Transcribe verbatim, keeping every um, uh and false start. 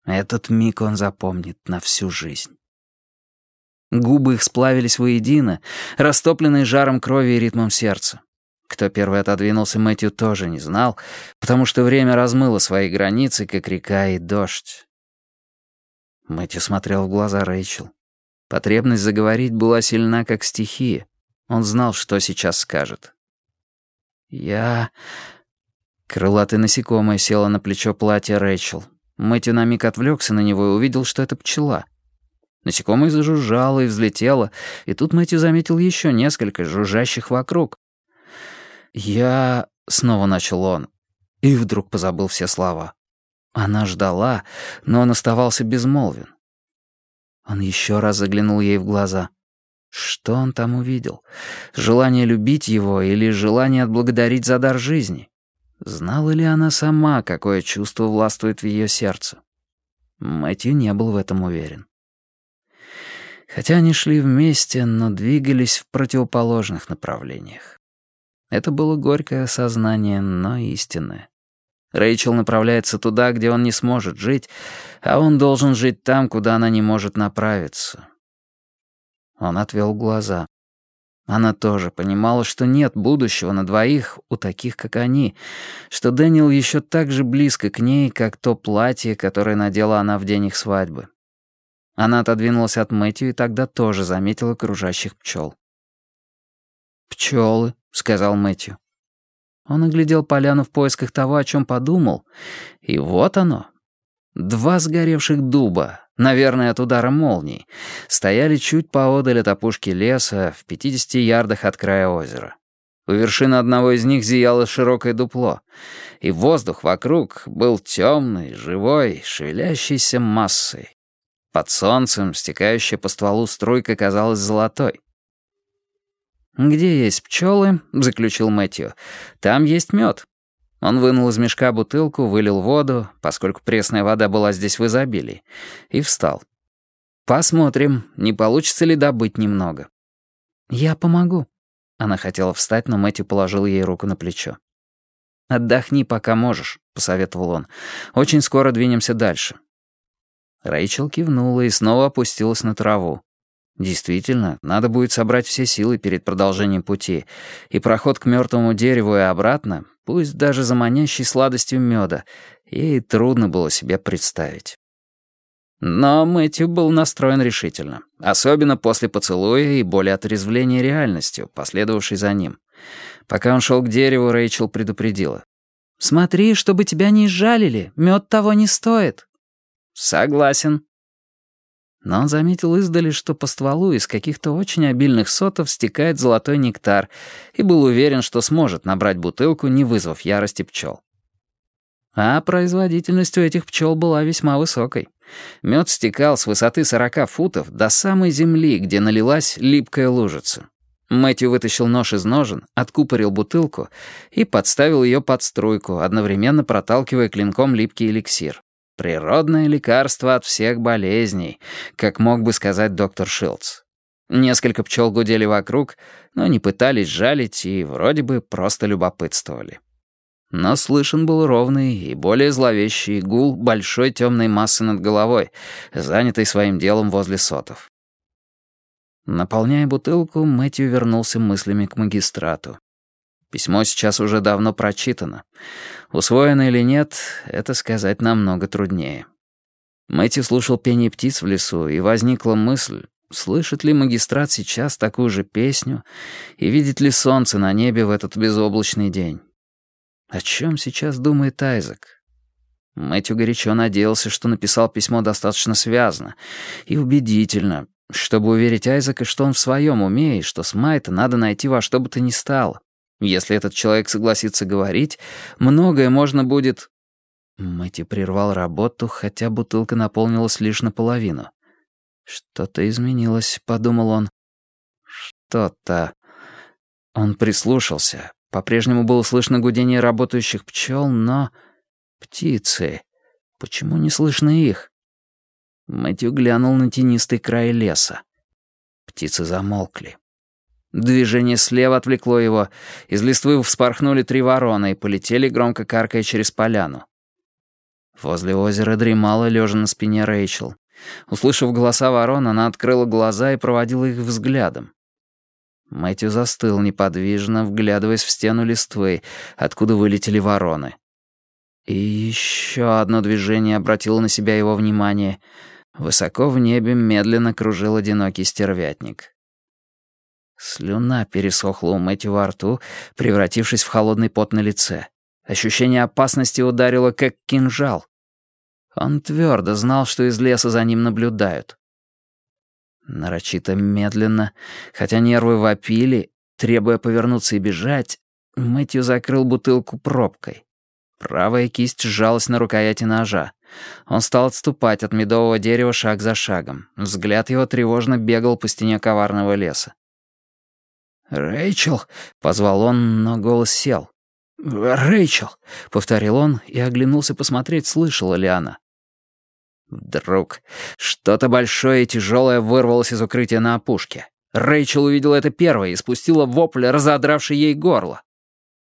Этот миг он запомнит на всю жизнь. Губы их сплавились воедино, растопленные жаром крови и ритмом сердца. Кто первый отодвинулся, Мэтью тоже не знал, потому что время размыло свои границы, как река и дождь. Мэтью смотрел в глаза Рэйчел. Потребность заговорить была сильна, как стихия. Он знал, что сейчас скажет. «Я...» Крылатое насекомое село на плечо платья Рэйчел. Мэтью на миг отвлекся на него и увидел, что это пчела. Насекомое зажужжало и взлетело, и тут Мэтью заметил еще несколько жужжащих вокруг. «Я...» — снова начал он, и вдруг позабыл все слова. Она ждала, но он оставался безмолвен. Он еще раз заглянул ей в глаза. Что он там увидел? Желание любить его или желание отблагодарить за дар жизни? Знала ли она сама, какое чувство властвует в ее сердце? Мэтью не был в этом уверен. Хотя они шли вместе, но двигались в противоположных направлениях. Это было горькое осознание, но истинное. Рэйчел направляется туда, где он не сможет жить, а он должен жить там, куда она не может направиться. Он отвел глаза. Она тоже понимала, что нет будущего на двоих у таких, как они, что Дэниел еще так же близко к ней, как то платье, которое надела она в день их свадьбы. Она отодвинулась от Мэтью и тогда тоже заметила кружащих пчел. «Пчелы», — сказал Мэтью. Он оглядел поляну в поисках того, о чем подумал, и вот оно. Два сгоревших дуба, наверное, от удара молнии, стояли чуть поодаль от опушки леса, в пятидесяти ярдах от края озера. У вершины одного из них зияло широкое дупло, и воздух вокруг был темный, живой, шевелящейся массой. Под солнцем, стекающая по стволу струйка казалась золотой. «Где есть пчелы, — заключил Мэтью, — там есть мед». Он вынул из мешка бутылку, вылил воду, поскольку пресная вода была здесь в изобилии, и встал. «Посмотрим, не получится ли добыть немного». «Я помогу». Она хотела встать, но Мэтью положил ей руку на плечо. «Отдохни, пока можешь», — посоветовал он. «Очень скоро двинемся дальше». Рэйчел кивнула и снова опустилась на траву. Действительно, надо будет собрать все силы перед продолжением пути, и проход к мертвому дереву и обратно, пусть даже за манящей сладостью меда, ей трудно было себе представить. Но Мэтью был настроен решительно, особенно после поцелуя и более отрезвления реальностью, последовавшей за ним. Пока он шел к дереву, Рэйчел предупредила. «Смотри, чтобы тебя не изжалили, мед того не стоит». «Согласен». Но он заметил издали, что по стволу из каких-то очень обильных сотов стекает золотой нектар, и был уверен, что сможет набрать бутылку, не вызвав ярости пчел. А производительность у этих пчел была весьма высокой. Мед стекал с высоты сорока футов до самой земли, где налилась липкая лужица. Мэтью вытащил нож из ножен, откупорил бутылку и подставил ее под струйку, одновременно проталкивая клинком липкий эликсир. Природное лекарство от всех болезней, как мог бы сказать доктор Шилдс. Несколько пчел гудели вокруг, но не пытались жалить и вроде бы просто любопытствовали. Но слышен был ровный и более зловещий гул большой темной массы над головой, занятой своим делом возле сотов. Наполняя бутылку, Мэтью вернулся мыслями к магистрату. Письмо сейчас уже давно прочитано. Усвоено или нет, это сказать намного труднее. Мэтью слушал пение птиц в лесу, и возникла мысль, слышит ли магистрат сейчас такую же песню и видит ли солнце на небе в этот безоблачный день. О чем сейчас думает Айзек? Мэтью горячо надеялся, что написал письмо достаточно связно и убедительно, чтобы уверить Айзека, что он в своем уме и что Смайта надо найти во что бы то ни стало. Если этот человек согласится говорить, многое можно будет... Мэтью прервал работу, хотя бутылка наполнилась лишь наполовину. «Что-то изменилось», — подумал он. «Что-то...» Он прислушался. По-прежнему было слышно гудение работающих пчел, но... Птицы... Почему не слышно их? Мэтью глянул на тенистый край леса. Птицы замолкли. Движение слева отвлекло его. Из листвы вспорхнули три вороны и полетели, громко каркая, через поляну. Возле озера дремала, лежа на спине Рэйчел. Услышав голоса ворон, она открыла глаза и проводила их взглядом. Мэтью застыл неподвижно, вглядываясь в стену листвы, откуда вылетели вороны. И еще одно движение обратило на себя его внимание. Высоко в небе медленно кружил одинокий стервятник. Слюна пересохла у Мэтью во рту, превратившись в холодный пот на лице. Ощущение опасности ударило, как кинжал. Он твердо знал, что из леса за ним наблюдают. Нарочито медленно, хотя нервы вопили, требуя повернуться и бежать, Мэтью закрыл бутылку пробкой. Правая кисть сжалась на рукояти ножа. Он стал отступать от медового дерева шаг за шагом. Взгляд его тревожно бегал по стене коварного леса. «Рэйчел!» — позвал он, но голос сел. «Рэйчел!» — повторил он и оглянулся посмотреть, слышала ли она. Вдруг что-то большое и тяжелое вырвалось из укрытия на опушке. Рэйчел увидела это первой и спустила вопль, разодравший ей горло.